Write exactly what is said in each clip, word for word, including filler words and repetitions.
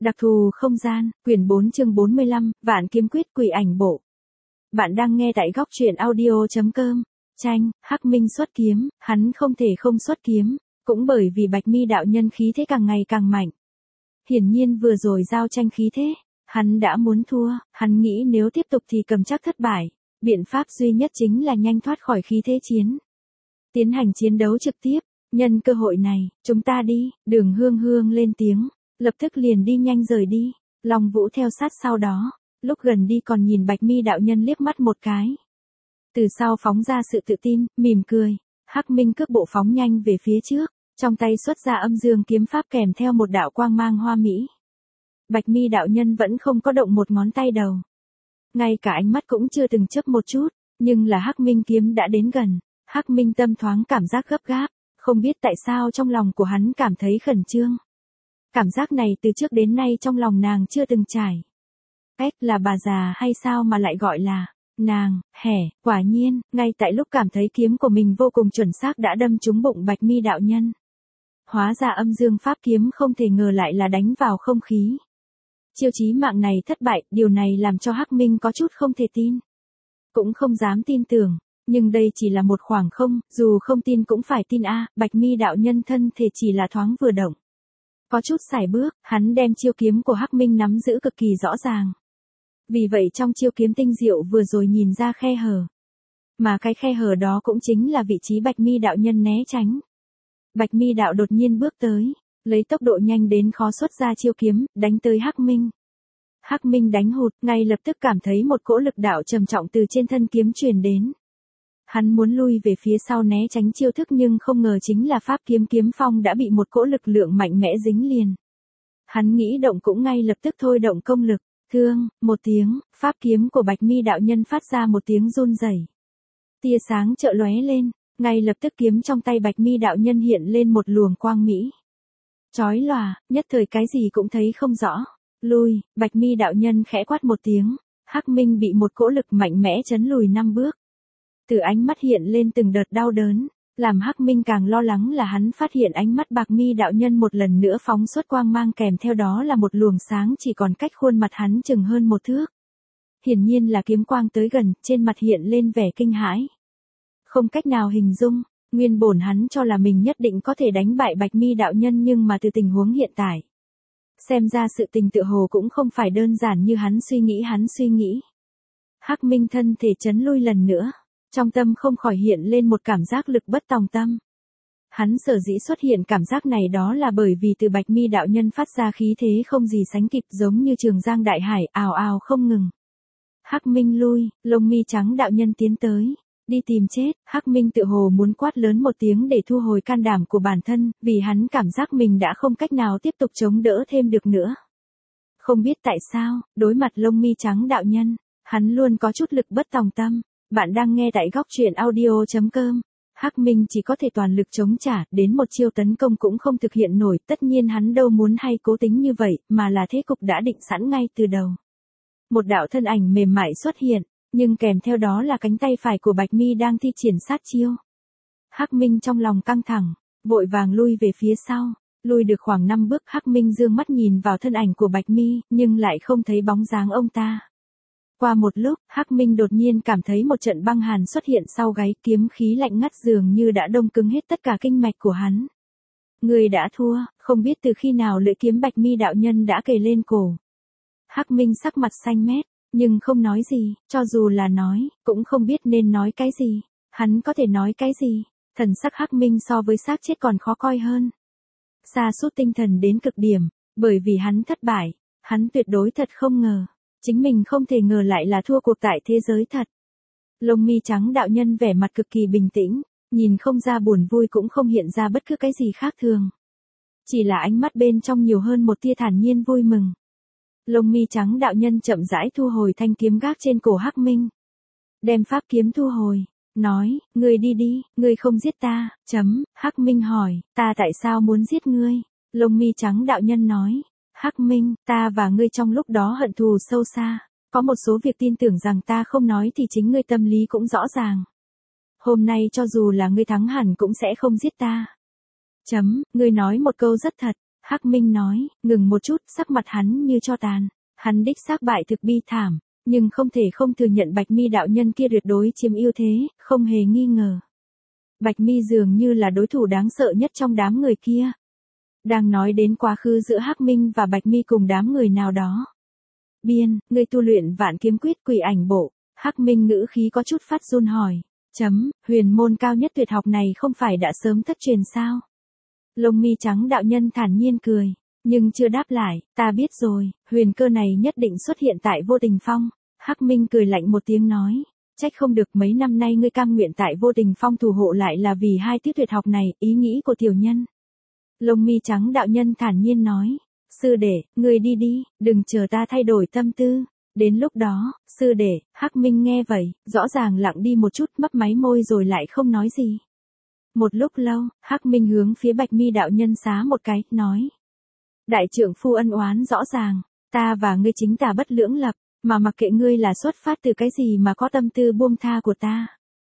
Đặc thù không gian, quyển bốn chương bốn mươi lăm, Vạn Kiếm Quyết Quỷ Ảnh Bộ. Bạn đang nghe tại góc truyện audio.com. Tranh, Hắc Minh xuất kiếm, hắn không thể không xuất kiếm, cũng bởi vì Bạch Mi đạo nhân khí thế càng ngày càng mạnh. Hiển nhiên vừa rồi giao tranh khí thế, hắn đã muốn thua, hắn nghĩ nếu tiếp tục thì cầm chắc thất bại, biện pháp duy nhất chính là nhanh thoát khỏi khí thế chiến. Tiến hành chiến đấu trực tiếp, nhân cơ hội này, chúng ta đi, Đường Hương Hương lên tiếng. Lập tức liền đi nhanh rời đi, Long Vũ theo sát sau đó, lúc gần đi còn nhìn Bạch Mi đạo nhân liếc mắt một cái. Từ sau phóng ra sự tự tin, mỉm cười, Hắc Minh cước bộ phóng nhanh về phía trước, trong tay xuất ra âm dương kiếm pháp kèm theo một đạo quang mang hoa mỹ. Bạch Mi đạo nhân vẫn không có động một ngón tay đầu. Ngay cả ánh mắt cũng chưa từng chớp một chút, nhưng là Hắc Minh kiếm đã đến gần, Hắc Minh tâm thoáng cảm giác gấp gáp, không biết tại sao trong lòng của hắn cảm thấy khẩn trương. Cảm giác này từ trước đến nay trong lòng nàng chưa từng trải. Ếch là bà già hay sao mà lại gọi là nàng, hẻ, quả nhiên, ngay tại lúc cảm thấy kiếm của mình vô cùng chuẩn xác đã đâm trúng bụng Bạch Mi đạo nhân. Hóa ra âm dương pháp kiếm không thể ngờ lại là đánh vào không khí. Chiêu chí mạng này thất bại, điều này làm cho Hắc Minh có chút không thể tin. Cũng không dám tin tưởng, nhưng đây chỉ là một khoảng không, dù không tin cũng phải tin a. Bạch Mi đạo nhân thân thể chỉ là thoáng vừa động. Có chút sải bước, hắn đem chiêu kiếm của Hắc Minh nắm giữ cực kỳ rõ ràng. Vì vậy trong chiêu kiếm tinh diệu vừa rồi nhìn ra khe hở. Mà cái khe hở đó cũng chính là vị trí Bạch Mi đạo nhân né tránh. Bạch Mi đạo đột nhiên bước tới, lấy tốc độ nhanh đến khó xuất ra chiêu kiếm, đánh tới Hắc Minh. Hắc Minh đánh hụt, ngay lập tức cảm thấy một cỗ lực đạo trầm trọng từ trên thân kiếm truyền đến. Hắn muốn lui về phía sau né tránh chiêu thức nhưng không ngờ chính là pháp kiếm kiếm phong đã bị một cỗ lực lượng mạnh mẽ dính liền. Hắn nghĩ động cũng ngay lập tức thôi động công lực, thương, một tiếng, pháp kiếm của Bạch Mi đạo nhân phát ra một tiếng run rẩy. Tia sáng chợt lóe lên, ngay lập tức kiếm trong tay Bạch Mi đạo nhân hiện lên một luồng quang mỹ. Chói lòa, nhất thời cái gì cũng thấy không rõ. Lui, Bạch Mi đạo nhân khẽ quát một tiếng, Hắc Minh bị một cỗ lực mạnh mẽ chấn lùi năm bước. Từ ánh mắt hiện lên từng đợt đau đớn, làm Hắc Minh càng lo lắng là hắn phát hiện ánh mắt Bạch Mi đạo nhân một lần nữa phóng xuất quang mang kèm theo đó là một luồng sáng chỉ còn cách khuôn mặt hắn chừng hơn một thước. Hiển nhiên là kiếm quang tới gần, trên mặt hiện lên vẻ kinh hãi. Không cách nào hình dung, nguyên bổn hắn cho là mình nhất định có thể đánh bại Bạch Mi đạo nhân nhưng mà từ tình huống hiện tại. Xem ra sự tình tự hồ cũng không phải đơn giản như hắn suy nghĩ hắn suy nghĩ. Hắc Minh thân thể chấn lui lần nữa. Trong tâm không khỏi hiện lên một cảm giác lực bất tòng tâm. Hắn sở dĩ xuất hiện cảm giác này đó là bởi vì từ Bạch Mi đạo nhân phát ra khí thế không gì sánh kịp giống như trường giang đại hải ào ào không ngừng. Hắc Minh lui, lông mi trắng đạo nhân tiến tới, đi tìm chết, Hắc Minh tự hồ muốn quát lớn một tiếng để thu hồi can đảm của bản thân, vì hắn cảm giác mình đã không cách nào tiếp tục chống đỡ thêm được nữa. Không biết tại sao, đối mặt lông mi trắng đạo nhân, hắn luôn có chút lực bất tòng tâm. Bạn đang nghe tại góc truyện audio.com. Hắc Minh chỉ có thể toàn lực chống trả, đến một chiêu tấn công cũng không thực hiện nổi, tất nhiên hắn đâu muốn hay cố tính như vậy, mà là thế cục đã định sẵn ngay từ đầu. Một đạo thân ảnh mềm mại xuất hiện, nhưng kèm theo đó là cánh tay phải của Bạch Mi đang thi triển sát chiêu. Hắc Minh trong lòng căng thẳng, vội vàng lui về phía sau, lui được khoảng năm bước, Hắc Minh dương mắt nhìn vào thân ảnh của Bạch Mi, nhưng lại không thấy bóng dáng ông ta. Qua một lúc, Hắc Minh đột nhiên cảm thấy một trận băng hàn xuất hiện sau gáy, kiếm khí lạnh ngắt dường như đã đông cứng hết tất cả kinh mạch của hắn. Người đã thua, không biết từ khi nào lưỡi kiếm Bạch Mi đạo nhân đã kề lên cổ. Hắc Minh sắc mặt xanh mét, nhưng không nói gì, cho dù là nói, cũng không biết nên nói cái gì. Hắn có thể nói cái gì? Thần sắc Hắc Minh so với xác chết còn khó coi hơn. Sa sút tinh thần đến cực điểm, bởi vì hắn thất bại, hắn tuyệt đối thật không ngờ. Chính mình không thể ngờ lại là thua cuộc tại thế giới thật. Lông mi trắng đạo nhân vẻ mặt cực kỳ bình tĩnh, nhìn không ra buồn vui cũng không hiện ra bất cứ cái gì khác thường. Chỉ là ánh mắt bên trong nhiều hơn một tia thản nhiên vui mừng. Lông mi trắng đạo nhân chậm rãi thu hồi thanh kiếm gác trên cổ Hắc Minh. Đem pháp kiếm thu hồi, nói, ngươi đi đi, ngươi không giết ta, chấm, Hắc Minh hỏi, ta tại sao muốn giết ngươi? Lông mi trắng đạo nhân nói. Hắc Minh, ta và ngươi trong lúc đó hận thù sâu xa, có một số việc tin tưởng rằng ta không nói thì chính ngươi tâm lý cũng rõ ràng. Hôm nay cho dù là ngươi thắng hẳn cũng sẽ không giết ta. Chấm, ngươi nói một câu rất thật, Hắc Minh nói, ngừng một chút, sắc mặt hắn như tro tàn. Hắn đích xác bại thực bi thảm, nhưng không thể không thừa nhận Bạch Mi đạo nhân kia tuyệt đối chiếm ưu thế, không hề nghi ngờ. Bạch Mi dường như là đối thủ đáng sợ nhất trong đám người kia. Đang nói đến quá khứ giữa Hắc Minh và Bạch Mi cùng đám người nào đó. Biên, ngươi tu luyện Vạn Kiếm Quyết Quỷ Ảnh Bộ. Hắc Minh ngữ khí có chút phát run hỏi. Chấm, huyền môn cao nhất tuyệt học này không phải đã sớm thất truyền sao? Lông mi trắng đạo nhân thản nhiên cười, nhưng chưa đáp lại, ta biết rồi, huyền cơ này nhất định xuất hiện tại Vô Tình Phong. Hắc Minh cười lạnh một tiếng nói, trách không được mấy năm nay ngươi cam nguyện tại Vô Tình Phong thủ hộ lại là vì hai tiết tuyệt học này, ý nghĩ của tiểu nhân. Lông mi trắng đạo nhân thản nhiên nói, sư đệ, ngươi đi đi, đừng chờ ta thay đổi tâm tư. Đến lúc đó, sư đệ, Hắc Minh nghe vậy, rõ ràng lặng đi một chút, mấp máy môi rồi lại không nói gì. Một lúc lâu, Hắc Minh hướng phía Bạch Mi đạo nhân xá một cái, nói. Đại trưởng phu ân oán rõ ràng, ta và ngươi chính tà bất lưỡng lập, mà mặc kệ ngươi là xuất phát từ cái gì mà có tâm tư buông tha của ta.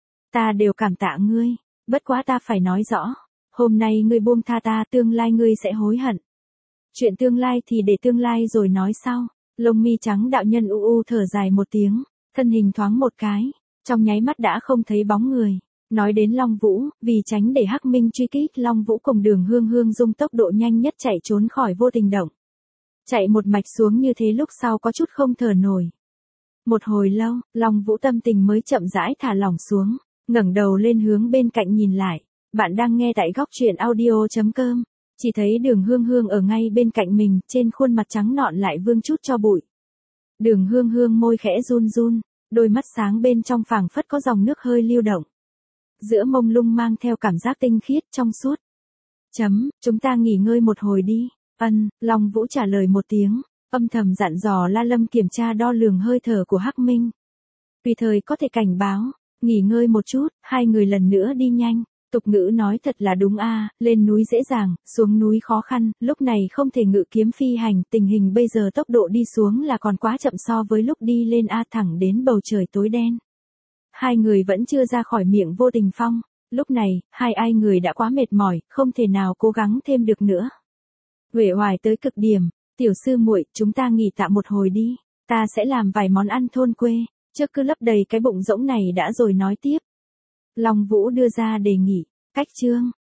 Ta đều cảm tạ ngươi, bất quá ta phải nói rõ, hôm nay ngươi buông tha ta, tương lai ngươi sẽ hối hận. Chuyện tương lai thì để tương lai rồi nói sau. Lông mi trắng đạo nhân u u thở dài một tiếng, thân hình thoáng một cái, trong nháy mắt đã không thấy bóng người. Nói đến Long Vũ, vì tránh để Hắc Minh truy kích, Long Vũ cùng Đường Hương Hương dùng tốc độ nhanh nhất chạy trốn khỏi Vô Tình động. Chạy một mạch xuống như thế lúc sau có chút không thở nổi. Một hồi lâu, Long Vũ tâm tình mới chậm rãi thả lỏng xuống, ngẩng đầu lên hướng bên cạnh nhìn lại. Bạn đang nghe tại góc truyện audio chấm com. Chỉ thấy Đường Hương Hương ở ngay bên cạnh mình, trên khuôn mặt trắng nõn lại vương chút cho bụi. Đường Hương Hương môi khẽ run run, đôi mắt sáng bên trong phảng phất có dòng nước hơi lưu động. Giữa mông lung mang theo cảm giác tinh khiết trong suốt. Chấm, chúng ta nghỉ ngơi một hồi đi. Ân, Long Vũ trả lời một tiếng, âm thầm dặn dò La Lâm kiểm tra đo lường hơi thở của Hắc Minh. Tùy thời có thể cảnh báo, nghỉ ngơi một chút, hai người lần nữa đi nhanh. Tục ngữ nói thật là đúng a, lên núi dễ dàng, xuống núi khó khăn, lúc này không thể ngự kiếm phi hành, tình hình bây giờ tốc độ đi xuống là còn quá chậm so với lúc đi lên a, thẳng đến bầu trời tối đen. Hai người vẫn chưa ra khỏi miệng Vô Tình Phong, lúc này, hai ai người đã quá mệt mỏi, không thể nào cố gắng thêm được nữa. Uể oải tới cực điểm, tiểu sư muội, chúng ta nghỉ tạm một hồi đi, ta sẽ làm vài món ăn thôn quê, trước cứ lấp đầy cái bụng rỗng này đã rồi nói tiếp. Long Vũ đưa ra đề nghị, cách chương.